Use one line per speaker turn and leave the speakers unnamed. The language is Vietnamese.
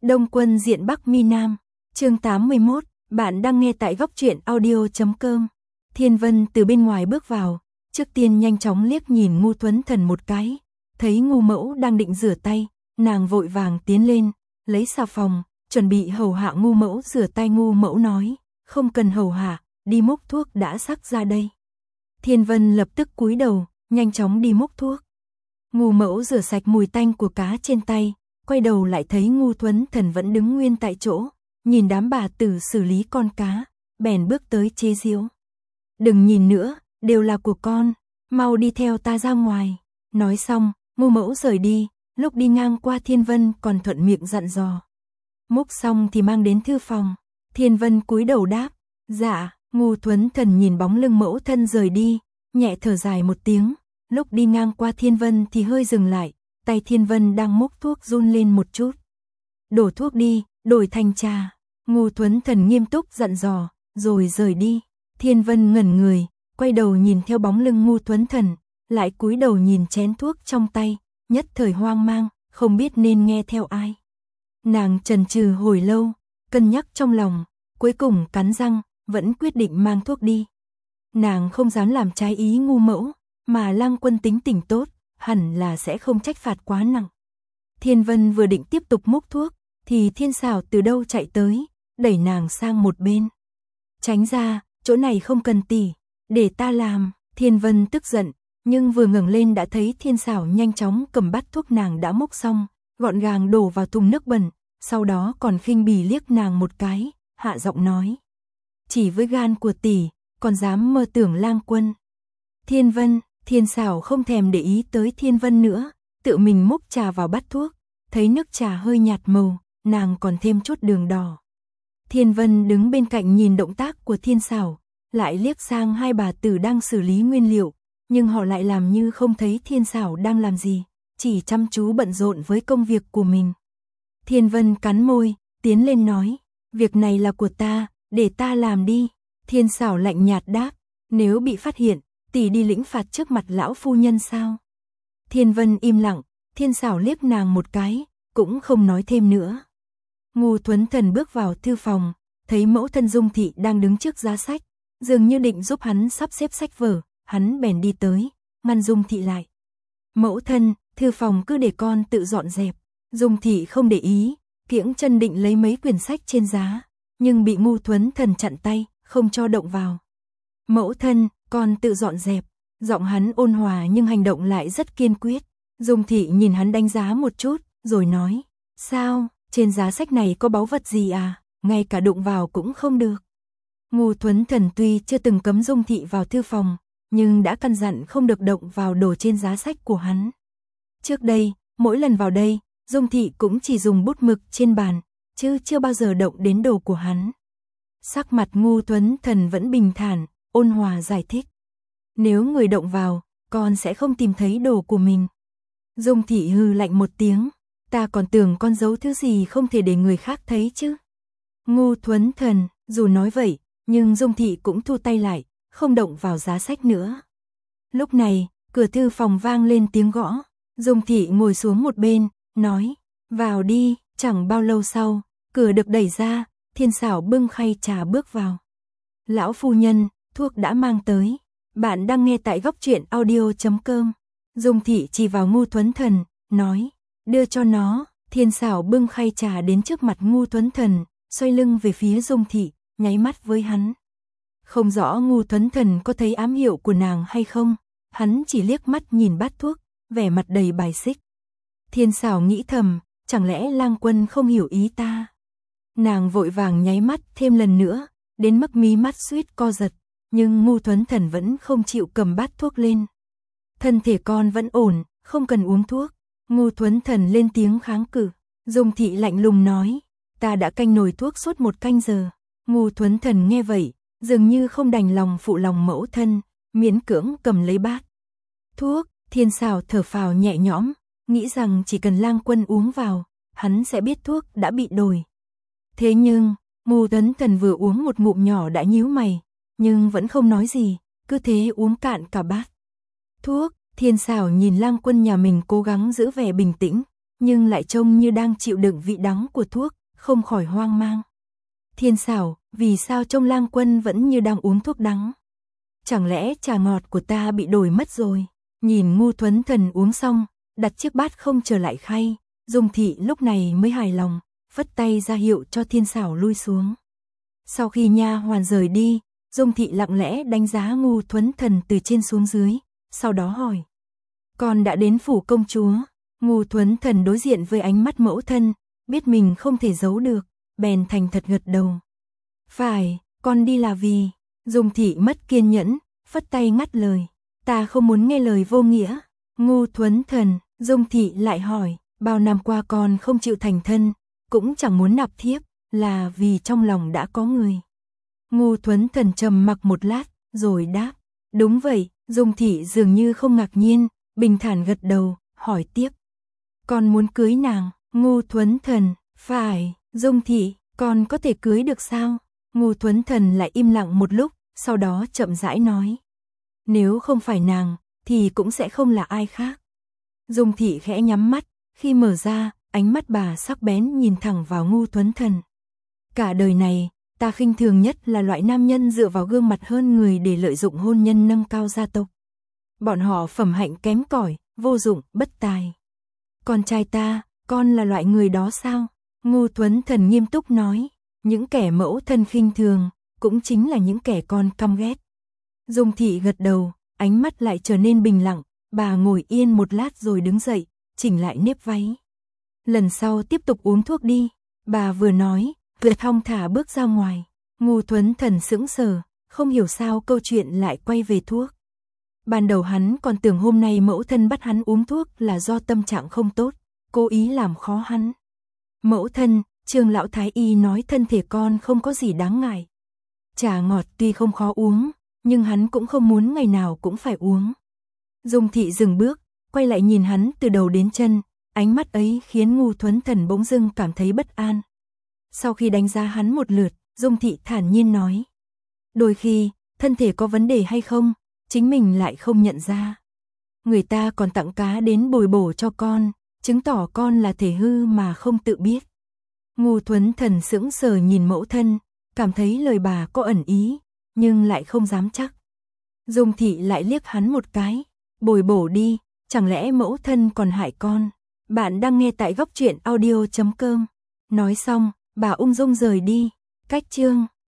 Đông Quân diện Bắc Mi Nam, chương 81, bạn đang nghe tại góc truyện audio.com. Thiên Vân từ bên ngoài bước vào, trước tiên nhanh chóng liếc nhìn Ngu Tuấn Thần một cái, thấy Ngu Mẫu đang định rửa tay, nàng vội vàng tiến lên, lấy xà phòng, chuẩn bị hầu hạ Ngu Mẫu rửa tay. Ngu Mẫu nói, không cần hầu hạ, đi múc thuốc đã sắc ra đây. Thiên Vân lập tức cúi đầu, nhanh chóng đi múc thuốc. Ngu Mẫu rửa sạch mùi tanh của cá trên tay, quay đầu lại thấy Ngu Tuấn Thần vẫn đứng nguyên tại chỗ, nhìn đám bà tử xử lý con cá, bèn bước tới chế giễu. Đừng nhìn nữa, đều là của con, mau đi theo ta ra ngoài. Nói xong, Ngu Mẫu rời đi, lúc đi ngang qua Thiên Vân còn thuận miệng dặn dò. Múc xong thì mang đến thư phòng. Thiên Vân cúi đầu đáp, dạ. Ngu Tuấn Thần nhìn bóng lưng mẫu thân rời đi, nhẹ thở dài một tiếng, lúc đi ngang qua Thiên Vân thì hơi dừng lại, tay Thiên Vân đang múc thuốc run lên một chút. Đổ thuốc đi, đổi thành trà. Ngu Tuấn Thần nghiêm túc dặn dò, rồi rời đi. Thiên Vân ngẩn người, quay đầu nhìn theo bóng lưng Ngu Tuấn Thần, lại cúi đầu nhìn chén thuốc trong tay, nhất thời hoang mang, không biết nên nghe theo ai. Nàng chần chừ hồi lâu, cân nhắc trong lòng, cuối cùng cắn răng, vẫn quyết định mang thuốc đi. Nàng không dám làm trái ý Ngu Mẫu, mà Lang Quân tính tình tốt, hẳn là sẽ không trách phạt quá nặng. Thiên Vân vừa định tiếp tục múc thuốc, thì Thiên Sảo từ đâu chạy tới, đẩy nàng sang một bên. Tránh ra, chỗ này không cần tỷ, để ta làm. Thiên Vân tức giận, nhưng vừa ngẩng lên đã thấy Thiên Sảo nhanh chóng cầm bát thuốc nàng đã múc xong, gọn gàng đổ vào thùng nước bẩn, sau đó còn khinh bỉ liếc nàng một cái, hạ giọng nói. Chỉ với gan của tỷ, còn dám mơ tưởng Lang Quân. Thiên Vân, Thiên Sảo không thèm để ý tới Thiên Vân nữa, tự mình múc trà vào bát thuốc, thấy nước trà hơi nhạt màu, nàng còn thêm chút đường đỏ. Thiên Vân đứng bên cạnh nhìn động tác của Thiên Sảo, lại liếc sang hai bà tử đang xử lý nguyên liệu, nhưng họ lại làm như không thấy Thiên Sảo đang làm gì, chỉ chăm chú bận rộn với công việc của mình. Thiên Vân cắn môi, tiến lên nói, việc này là của ta, để ta làm đi. Thiên Sảo lạnh nhạt đáp, nếu bị phát hiện, tỷ đi lĩnh phạt trước mặt lão phu nhân sao? Thiên Vân im lặng, Thiên Sảo liếc nàng một cái, cũng không nói thêm nữa. Ngu Tuấn Thần bước vào thư phòng, thấy mẫu thân Dung Thị đang đứng trước giá sách, dường như định giúp hắn sắp xếp sách vở, hắn bèn đi tới, ngăn Dung Thị lại. Mẫu thân, thư phòng cứ để con tự dọn dẹp. Dung Thị không để ý, kiễng chân định lấy mấy quyển sách trên giá, nhưng bị Ngu Tuấn Thần chặn tay, không cho động vào. Mẫu thân, con tự dọn dẹp. Giọng hắn ôn hòa nhưng hành động lại rất kiên quyết. Dung Thị nhìn hắn đánh giá một chút, rồi nói, sao, trên giá sách này có báu vật gì à, ngay cả đụng vào cũng không được. Ngu Tuấn Thần tuy chưa từng cấm Dung Thị vào thư phòng, nhưng đã căn dặn không được động vào đồ trên giá sách của hắn. Trước đây, mỗi lần vào đây, Dung Thị cũng chỉ dùng bút mực trên bàn, chứ chưa bao giờ động đến đồ của hắn. Sắc mặt Ngu Tuấn Thần vẫn bình thản, ôn hòa giải thích. Nếu người động vào, con sẽ không tìm thấy đồ của mình. Dung Thị hừ lạnh một tiếng, ta còn tưởng con giấu thứ gì không thể để người khác thấy chứ. Ngu Tuấn Thần, dù nói vậy, nhưng Dung Thị cũng thu tay lại, không động vào giá sách nữa. Lúc này, cửa thư phòng vang lên tiếng gõ, Dung Thị ngồi xuống một bên, nói, vào đi. Chẳng bao lâu sau, cửa được đẩy ra, Thiên Sảo bưng khay trà bước vào. Lão phu nhân, thuốc đã mang tới. Bạn đang nghe tại góc truyện audio.com. Dung Thị chỉ vào Ngu Tuấn Thần, nói, đưa cho nó. Thiên Sảo bưng khay trà đến trước mặt Ngu Tuấn Thần, xoay lưng về phía Dung Thị, nháy mắt với hắn. Không rõ Ngu Tuấn Thần có thấy ám hiệu của nàng hay không, hắn chỉ liếc mắt nhìn bát thuốc, vẻ mặt đầy bài xích. Thiên Sảo nghĩ thầm, chẳng lẽ Lang Quân không hiểu ý ta? Nàng vội vàng nháy mắt thêm lần nữa, đến mức mí mắt suýt co giật, nhưng Ngu Tuấn Thần vẫn không chịu cầm bát thuốc lên. Thân thể con vẫn ổn, không cần uống thuốc. Ngu Tuấn Thần lên tiếng kháng cự. Dung Thị lạnh lùng nói, ta đã canh nồi thuốc suốt 1 canh giờ. Ngu Tuấn Thần nghe vậy, dường như không đành lòng phụ lòng mẫu thân, miễn cưỡng cầm lấy bát thuốc. Thiên Sảo thở phào nhẹ nhõm, nghĩ rằng chỉ cần Lang Quân uống vào, hắn sẽ biết thuốc đã bị đổi. Thế nhưng, Ngu Tuấn Thần vừa uống một ngụm nhỏ đã nhíu mày, nhưng vẫn không nói gì, cứ thế uống cạn cả bát thuốc. Thiên Sảo nhìn Lang Quân nhà mình cố gắng giữ vẻ bình tĩnh, nhưng lại trông như đang chịu đựng vị đắng của thuốc, không khỏi hoang mang. Thiên Sảo, vì sao trông Lang Quân vẫn như đang uống thuốc đắng? Chẳng lẽ trà ngọt của ta bị đổi mất rồi? Nhìn Ngu Thuấn Thần uống xong, đặt chiếc bát không trở lại khay, Dung Thị lúc này mới hài lòng, vất tay ra hiệu cho Thiên Sảo lui xuống. Sau khi nha hoàn rời đi, Dung Thị lặng lẽ đánh giá Ngu Thuấn Thần từ trên xuống dưới, sau đó hỏi: con đã đến phủ công chúa? Ngu Thuấn Thần đối diện với ánh mắt mẫu thân, biết mình không thể giấu được, bèn thành thật gật đầu. Phải, con đi là vì... Dung Thị mất kiên nhẫn, phất tay ngắt lời. Ta không muốn nghe lời vô nghĩa. Ngu Thuấn Thần, Dung Thị lại hỏi, bao năm qua con không chịu thành thân, cũng chẳng muốn nạp thiếp, là vì trong lòng đã có người. Ngu Thuấn Thần trầm mặc một lát, rồi đáp. Đúng vậy. Dung Thị dường như không ngạc nhiên, bình thản gật đầu, hỏi tiếp. Con muốn cưới nàng? Ngu Thuấn Thần, phải. Dung Thị, con có thể cưới được sao? Ngu Thuấn Thần lại im lặng một lúc, sau đó chậm rãi nói. Nếu không phải nàng, thì cũng sẽ không là ai khác. Dung Thị khẽ nhắm mắt, khi mở ra, ánh mắt bà sắc bén nhìn thẳng vào Ngu Thuấn Thần. Cả đời này, ta khinh thường nhất là loại nam nhân dựa vào gương mặt hơn người để lợi dụng hôn nhân nâng cao gia tộc. Bọn họ phẩm hạnh kém cỏi, vô dụng, bất tài. Con trai ta, con là loại người đó sao? Ngu Thuấn Thần nghiêm túc nói. Những kẻ mẫu thân khinh thường, cũng chính là những kẻ con căm ghét. Dung Thị gật đầu, ánh mắt lại trở nên bình lặng, bà ngồi yên một lát rồi đứng dậy, chỉnh lại nếp váy. Lần sau tiếp tục uống thuốc đi, bà vừa nói, vừa thong thả bước ra ngoài. Ngu Thuấn Thần sững sờ, không hiểu sao câu chuyện lại quay về thuốc. Ban đầu hắn còn tưởng hôm nay mẫu thân bắt hắn uống thuốc là do tâm trạng không tốt, cố ý làm khó hắn. Mẫu thân, Trương lão thái y nói thân thể con không có gì đáng ngại. Trà ngọt tuy không khó uống, nhưng hắn cũng không muốn ngày nào cũng phải uống. Dung Thị dừng bước, quay lại nhìn hắn từ đầu đến chân, ánh mắt ấy khiến Ngu Thuấn Thần bỗng dưng cảm thấy bất an. Sau khi đánh giá hắn một lượt, Dung Thị thản nhiên nói. Đôi khi, thân thể có vấn đề hay không, chính mình lại không nhận ra. Người ta còn tặng cá đến bồi bổ cho con, chứng tỏ con là thể hư mà không tự biết. Ngu Thuấn Thần sững sờ nhìn mẫu thân, cảm thấy lời bà có ẩn ý, nhưng lại không dám chắc. Dung Thị lại liếc hắn một cái, bồi bổ đi, chẳng lẽ mẫu thân còn hại con. Bạn đang nghe tại góc truyện audio.com. Nói xong, bà ung dung rời đi, cách chương.